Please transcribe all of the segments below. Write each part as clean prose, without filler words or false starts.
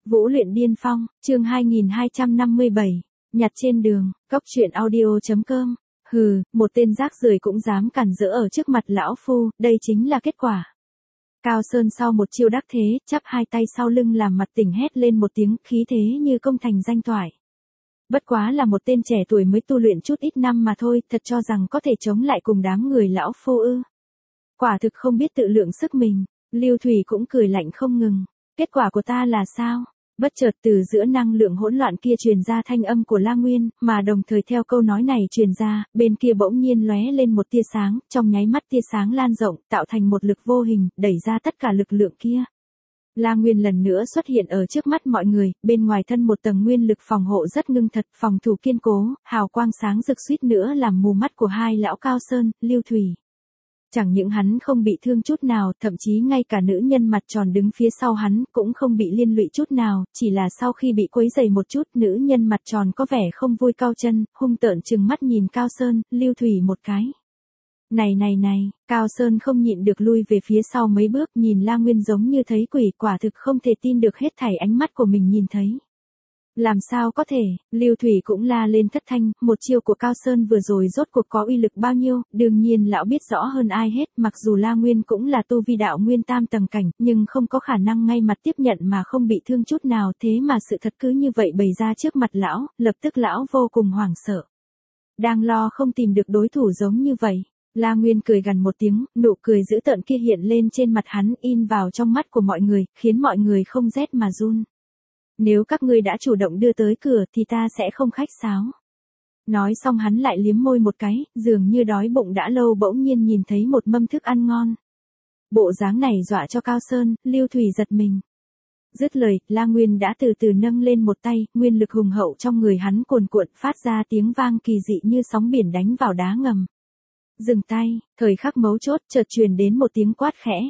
Vũ luyện điên phong, chương 2257, nhặt trên đường, cốc truyện audio.com. Hừ, một tên rác rưởi cũng dám cản rỡ ở trước mặt lão phu, đây chính là kết quả. Cao Sơn sau một chiêu đắc thế, chắp hai tay sau lưng làm mặt tỉnh hét lên một tiếng, khí thế như công thành danh toại. Bất quá là một tên trẻ tuổi mới tu luyện chút ít năm mà thôi, thật cho rằng có thể chống lại cùng đám người lão phu ư. Quả thực không biết tự lượng sức mình, Lưu Thủy cũng cười lạnh không ngừng. Kết quả của ta là sao? Bất chợt từ giữa năng lượng hỗn loạn kia truyền ra thanh âm của La Nguyên, mà đồng thời theo câu nói này truyền ra, bên kia bỗng nhiên lóe lên một tia sáng, trong nháy mắt tia sáng lan rộng, tạo thành một lực vô hình, đẩy ra tất cả lực lượng kia. La Nguyên lần nữa xuất hiện ở trước mắt mọi người, bên ngoài thân một tầng nguyên lực phòng hộ rất ngưng thật, phòng thủ kiên cố, hào quang sáng rực suýt nữa làm mù mắt của hai lão Cao Sơn, Lưu Thủy. Chẳng những hắn không bị thương chút nào, thậm chí ngay cả nữ nhân mặt tròn đứng phía sau hắn cũng không bị liên lụy chút nào, chỉ là sau khi bị quấy rầy một chút, nữ nhân mặt tròn có vẻ không vui cau chân, hung tợn trừng mắt nhìn Cao Sơn, Lưu Thủy một cái. Này, Cao Sơn không nhịn được lui về phía sau mấy bước, nhìn La Nguyên giống như thấy quỷ, quả thực không thể tin được hết thảy ánh mắt của mình nhìn thấy. Làm sao có thể, Lưu Thủy cũng la lên thất thanh, một chiêu của Cao Sơn vừa rồi rốt cuộc có uy lực bao nhiêu, đương nhiên lão biết rõ hơn ai hết, mặc dù La Nguyên cũng là tu vi đạo nguyên tam tầng cảnh, nhưng không có khả năng ngay mặt tiếp nhận mà không bị thương chút nào, thế mà sự thật cứ như vậy bày ra trước mặt lão, lập tức lão vô cùng hoảng sợ. Đang lo không tìm được đối thủ giống như vậy. La Nguyên cười gằn một tiếng, nụ cười dữ tợn kia hiện lên trên mặt hắn, in vào trong mắt của mọi người, khiến mọi người không rét mà run. Nếu các ngươi đã chủ động đưa tới cửa thì ta sẽ không khách sáo. Nói xong hắn lại liếm môi một cái, dường như đói bụng đã lâu bỗng nhiên nhìn thấy một mâm thức ăn ngon. Bộ dáng này dọa cho Cao Sơn, Lưu Thủy giật mình. Dứt lời, La Nguyên đã từ từ nâng lên một tay, nguyên lực hùng hậu trong người hắn cuồn cuộn phát ra tiếng vang kỳ dị như sóng biển đánh vào đá ngầm. Dừng tay, thời khắc mấu chốt chợt truyền đến một tiếng quát khẽ.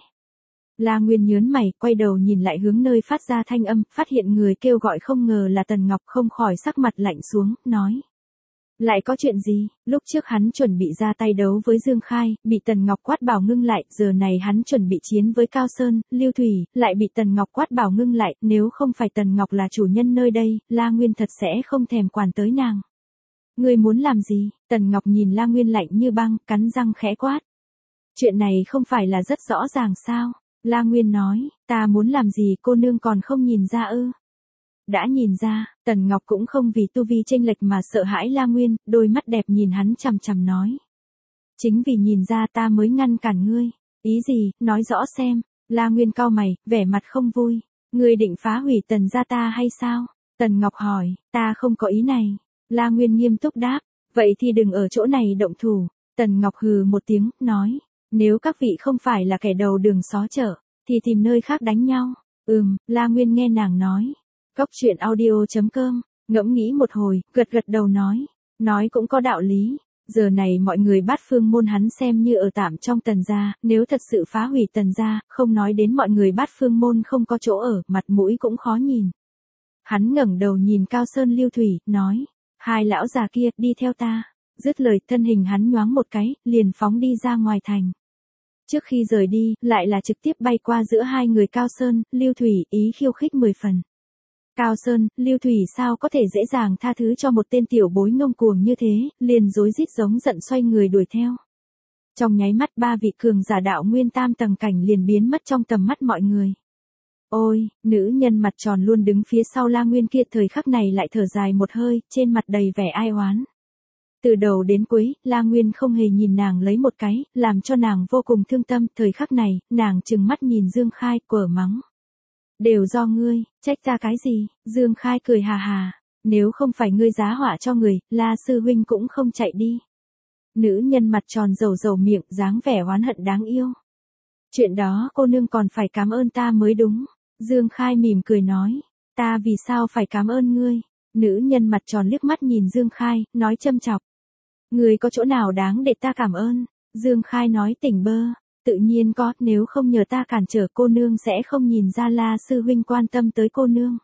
La Nguyên nhớn mày, quay đầu nhìn lại hướng nơi phát ra thanh âm, phát hiện người kêu gọi không ngờ là Tần Ngọc, không khỏi sắc mặt lạnh xuống, nói. Lại có chuyện gì? Lúc trước hắn chuẩn bị ra tay đấu với Dương Khai, bị Tần Ngọc quát bảo ngưng lại, giờ này hắn chuẩn bị chiến với Cao Sơn, Lưu Thủy, lại bị Tần Ngọc quát bảo ngưng lại, nếu không phải Tần Ngọc là chủ nhân nơi đây, La Nguyên thật sẽ không thèm quản tới nàng. Ngươi muốn làm gì? Tần Ngọc nhìn La Nguyên lạnh như băng, cắn răng khẽ quát. Chuyện này không phải là rất rõ ràng sao? La Nguyên nói, ta muốn làm gì cô nương còn không nhìn ra ư? Đã nhìn ra, Tần Ngọc cũng không vì tu vi chênh lệch mà sợ hãi La Nguyên, đôi mắt đẹp nhìn hắn chằm chằm nói. Chính vì nhìn ra ta mới ngăn cản ngươi. Ý gì, nói rõ xem. La Nguyên cau mày, vẻ mặt không vui. Ngươi định phá hủy Tần gia ta hay sao? Tần Ngọc hỏi, ta không có ý này. La Nguyên nghiêm túc đáp, vậy thì đừng ở chỗ này động thủ. Tần Ngọc hừ một tiếng, nói. Nếu các vị không phải là kẻ đầu đường xó chợ, thì tìm nơi khác đánh nhau. La Nguyên nghe nàng nói. Cốc truyện audio.com, ngẫm nghĩ một hồi, gật đầu nói cũng có đạo lý. Giờ này mọi người Bát Phương môn hắn xem như ở tạm trong Tần gia, nếu thật sự phá hủy Tần gia, không nói đến mọi người Bát Phương môn không có chỗ ở, mặt mũi cũng khó nhìn. Hắn ngẩng đầu nhìn Cao Sơn, Lưu Thủy, nói. Hai lão già kia, đi theo ta. Dứt lời, thân hình hắn nhoáng một cái, liền phóng đi ra ngoài thành. Trước khi rời đi, lại là trực tiếp bay qua giữa hai người Cao Sơn, Lưu Thủy, ý khiêu khích 10 phần. Cao Sơn, Lưu Thủy sao có thể dễ dàng tha thứ cho một tên tiểu bối ngông cuồng như thế, liền rối rít giống giận xoay người đuổi theo. Trong nháy mắt ba vị cường giả đạo nguyên tam tầng cảnh liền biến mất trong tầm mắt mọi người. Ôi, nữ nhân mặt tròn luôn đứng phía sau La Nguyên kia thời khắc này lại thở dài một hơi, trên mặt đầy vẻ ai oán. Từ đầu đến cuối, La Nguyên không hề nhìn nàng lấy một cái, làm cho nàng vô cùng thương tâm, thời khắc này, nàng trừng mắt nhìn Dương Khai, quở mắng. Đều do ngươi, trách ta cái gì? Dương Khai cười hà hà, nếu không phải ngươi giá họa cho người, La sư huynh cũng không chạy đi. Nữ nhân mặt tròn dầu miệng, dáng vẻ oán hận đáng yêu. Chuyện đó cô nương còn phải cảm ơn ta mới đúng. Dương Khai mỉm cười nói, ta vì sao phải cảm ơn ngươi? Nữ nhân mặt tròn liếc mắt nhìn Dương Khai, nói châm chọc. Ngươi có chỗ nào đáng để ta cảm ơn? Dương Khai nói tỉnh bơ, tự nhiên có, nếu không nhờ ta cản trở cô nương sẽ không nhìn ra La sư huynh quan tâm tới cô nương.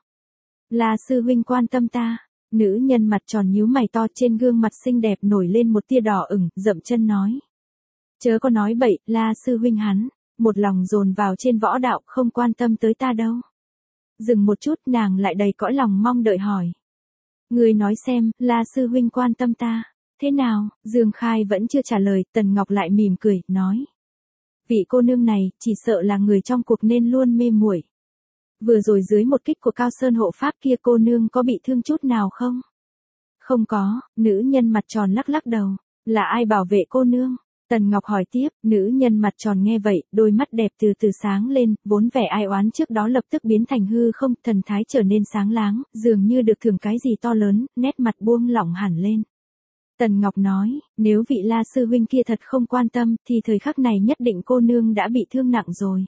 La sư huynh quan tâm ta. Nữ nhân mặt tròn nhíu mày to, trên gương mặt xinh đẹp nổi lên một tia đỏ ửng, dậm chân nói. Chớ có nói bậy, La sư huynh hắn một lòng dồn vào trên võ đạo, không quan tâm tới ta đâu. Dừng một chút, nàng lại đầy cõi lòng mong đợi hỏi. Ngươi nói xem, La sư huynh quan tâm ta. Thế nào? Dương Khai vẫn chưa trả lời, Tần Ngọc lại mỉm cười, nói. Vị cô nương này, chỉ sợ là người trong cuộc nên luôn mê muội. Vừa rồi dưới một kích của Cao Sơn hộ pháp kia cô nương có bị thương chút nào không? Không có, nữ nhân mặt tròn lắc lắc đầu. Là ai bảo vệ cô nương? Tần Ngọc hỏi tiếp, nữ nhân mặt tròn nghe vậy, đôi mắt đẹp từ từ sáng lên, vốn vẻ ai oán trước đó lập tức biến thành hư không, thần thái trở nên sáng láng, dường như được thưởng cái gì to lớn, nét mặt buông lỏng hẳn lên. Tần Ngọc nói, nếu vị La sư huynh kia thật không quan tâm, thì thời khắc này nhất định cô nương đã bị thương nặng rồi.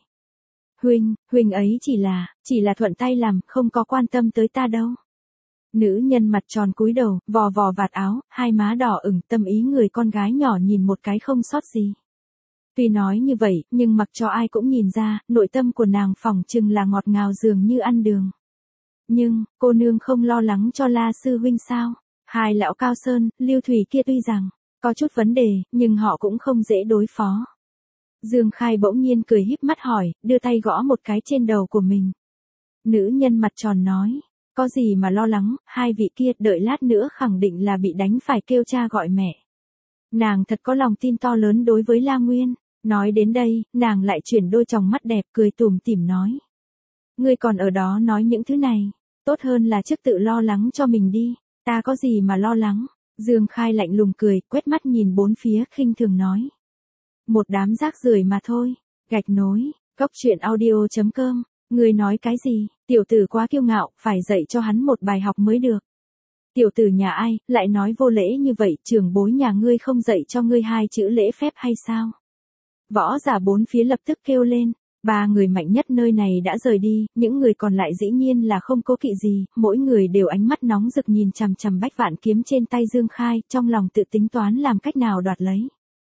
Huynh ấy chỉ là thuận tay làm, không có quan tâm tới ta đâu. Nữ nhân mặt tròn cúi đầu, vò vò vạt áo, hai má đỏ ửng, tâm ý người con gái nhỏ nhìn một cái không sót gì. Tuy nói như vậy, nhưng mặc cho ai cũng nhìn ra, nội tâm của nàng phỏng chừng là ngọt ngào dường như ăn đường. Nhưng, cô nương không lo lắng cho La sư huynh sao? Hai lão Cao Sơn, Lưu Thủy kia tuy rằng có chút vấn đề, nhưng họ cũng không dễ đối phó. Dương Khai bỗng nhiên cười híp mắt hỏi, đưa tay gõ một cái trên đầu của mình. Nữ nhân mặt tròn nói, có gì mà lo lắng, hai vị kia đợi lát nữa khẳng định là bị đánh phải kêu cha gọi mẹ. Nàng thật có lòng tin to lớn đối với La Nguyên. Nói đến đây, nàng lại chuyển đôi tròng mắt đẹp cười tủm tỉm nói. Ngươi còn ở đó nói những thứ này, tốt hơn là trước tự lo lắng cho mình đi. Ta có gì mà lo lắng? Dương Khai lạnh lùng cười, quét mắt nhìn bốn phía, khinh thường nói. Một đám rác rưởi mà thôi. Gạch nối, Cốc Truyện Audio.com. Người nói cái gì? Tiểu tử quá kiêu ngạo, phải dạy cho hắn một bài học mới được. Tiểu tử nhà ai, lại nói vô lễ như vậy, trưởng bối nhà ngươi không dạy cho ngươi hai chữ lễ phép hay sao? Võ giả bốn phía lập tức kêu lên. Ba người mạnh nhất nơi này đã rời đi, những người còn lại dĩ nhiên là không cố kỵ gì, mỗi người đều ánh mắt nóng rực nhìn chằm chằm bách vạn kiếm trên tay Dương Khai, trong lòng tự tính toán làm cách nào đoạt lấy.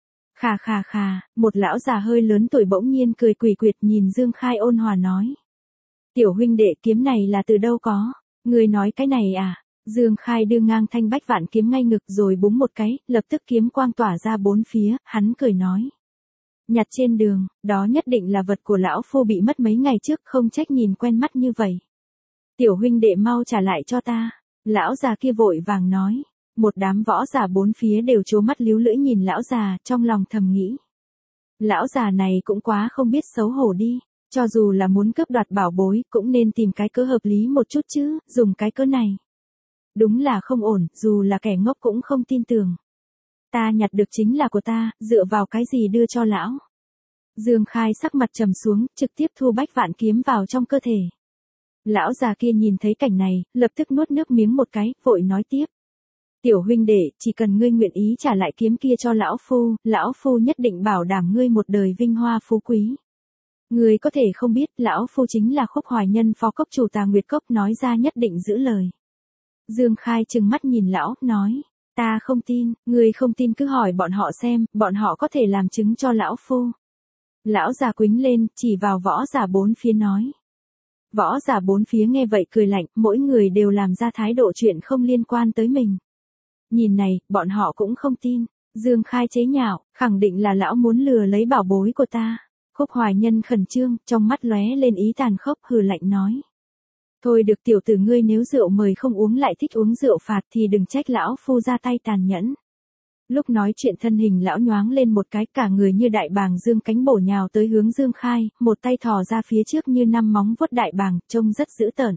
Khà, một lão già hơi lớn tuổi bỗng nhiên cười quỷ quyệt nhìn Dương Khai ôn hòa nói. Tiểu huynh đệ, kiếm này là từ đâu có? Người nói cái này à? Dương Khai đưa ngang thanh bách vạn kiếm ngay ngực rồi búng một cái, lập tức kiếm quang tỏa ra bốn phía, hắn cười nói. Nhặt trên đường, đó nhất định là vật của lão phu bị mất mấy ngày trước, không trách nhìn quen mắt như vậy. Tiểu huynh đệ mau trả lại cho ta. Lão già kia vội vàng nói. Một đám võ giả bốn phía đều trố mắt líu lưỡi nhìn lão già, trong lòng thầm nghĩ. Lão già này cũng quá không biết xấu hổ đi. Cho dù là muốn cướp đoạt bảo bối, cũng nên tìm cái cớ hợp lý một chút chứ, dùng cái cớ này. Đúng là không ổn, dù là kẻ ngốc cũng không tin tưởng. Ta nhặt được chính là của ta, dựa vào cái gì đưa cho lão. Dương Khai sắc mặt trầm xuống, trực tiếp thu bách vạn kiếm vào trong cơ thể. Lão già kia nhìn thấy cảnh này, lập tức nuốt nước miếng một cái, vội nói tiếp. Tiểu huynh đệ, chỉ cần ngươi nguyện ý trả lại kiếm kia cho lão phu nhất định bảo đảm ngươi một đời vinh hoa phú quý. Ngươi có thể không biết, lão phu chính là Khúc Hoài Nhân phó cốc chủ Tà Nguyệt Cốc, nói ra nhất định giữ lời. Dương Khai trừng mắt nhìn lão, nói. Ta không tin, ngươi không tin cứ hỏi bọn họ xem, bọn họ có thể làm chứng cho lão phu. Lão già quýnh lên, chỉ vào võ giả bốn phía nói. Võ giả bốn phía nghe vậy cười lạnh, mỗi người đều làm ra thái độ chuyện không liên quan tới mình. Nhìn này, bọn họ cũng không tin. Dương Khai chế nhạo, khẳng định là lão muốn lừa lấy bảo bối của ta. Khúc Hoài Nhân khẩn trương, trong mắt lóe lên ý tàn khốc, hừ lạnh nói. Thôi được, tiểu tử ngươi, nếu rượu mời không uống lại thích uống rượu phạt thì đừng trách lão phu ra tay tàn nhẫn. Lúc nói chuyện thân hình lão nhoáng lên một cái, cả người như đại bàng dương cánh bổ nhào tới hướng Dương Khai, một tay thò ra phía trước như năm móng vuốt đại bàng, trông rất dữ tợn.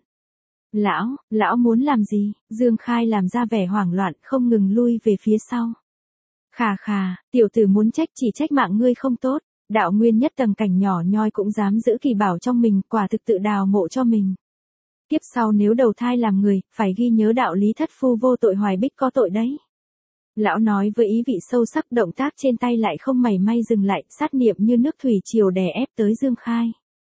Lão muốn làm gì? Dương Khai làm ra vẻ hoảng loạn, không ngừng lui về phía sau. Khà, tiểu tử muốn trách chỉ trách mạng ngươi không tốt, đạo nguyên nhất tầng cảnh nhỏ nhoi cũng dám giữ kỳ bảo trong mình, quả thực tự đào mộ cho mình. Kiếp sau nếu đầu thai làm người, phải ghi nhớ đạo lý thất phu vô tội hoài bích có tội đấy. Lão nói với ý vị sâu sắc, động tác trên tay lại không mảy may dừng lại, sát niệm như nước thủy triều đè ép tới Dương Khai.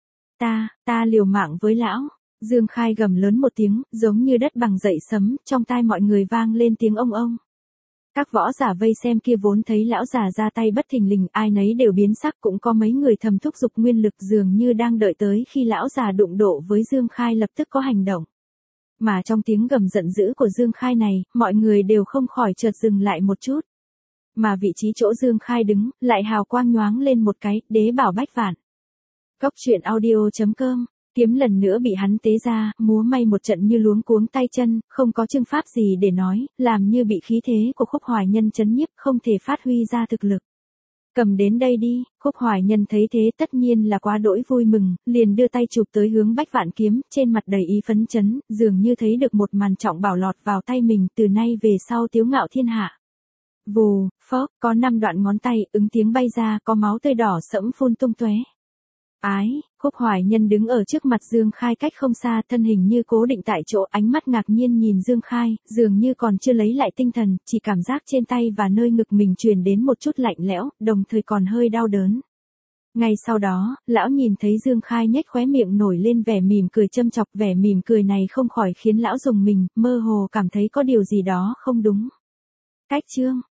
Ta liều mạng với lão. Dương Khai gầm lớn một tiếng, giống như đất bằng dậy sấm, trong tai mọi người vang lên tiếng ông ông. Các võ giả vây xem kia vốn thấy lão già ra tay bất thình lình, ai nấy đều biến sắc, cũng có mấy người thầm thúc giục nguyên lực dường như đang đợi tới khi lão già đụng độ với Dương Khai lập tức có hành động. Mà trong tiếng gầm giận dữ của Dương Khai này, mọi người đều không khỏi chợt dừng lại một chút. Mà vị trí chỗ Dương Khai đứng, lại hào quang nhoáng lên một cái, đế bảo bách vạn. Cốc Truyện Audio.com Kiếm lần nữa bị hắn tế ra, múa may một trận như luống cuống tay chân, không có chương pháp gì để nói, làm như bị khí thế của Khúc Hoài Nhân chấn nhiếp, không thể phát huy ra thực lực. Cầm đến đây đi, Khúc Hoài Nhân thấy thế tất nhiên là quá đỗi vui mừng, liền đưa tay chụp tới hướng Bách Vạn Kiếm, trên mặt đầy ý phấn chấn, dường như thấy được một màn trọng bảo lọt vào tay mình, từ nay về sau tiếu ngạo thiên hạ. Vù, phốc, có 5 đoạn ngón tay, ứng tiếng bay ra, có máu tươi đỏ sẫm phun tung tóe. Ái, Khúc Hoài Nhân đứng ở trước mặt Dương Khai cách không xa, thân hình như cố định tại chỗ, ánh mắt ngạc nhiên nhìn Dương Khai, dường như còn chưa lấy lại tinh thần, chỉ cảm giác trên tay và nơi ngực mình truyền đến một chút lạnh lẽo, đồng thời còn hơi đau đớn. Ngay sau đó, lão nhìn thấy Dương Khai nhếch khóe miệng nổi lên vẻ mỉm cười châm chọc, vẻ mỉm cười này không khỏi khiến lão rùng mình, mơ hồ cảm thấy có điều gì đó không đúng. Cách chương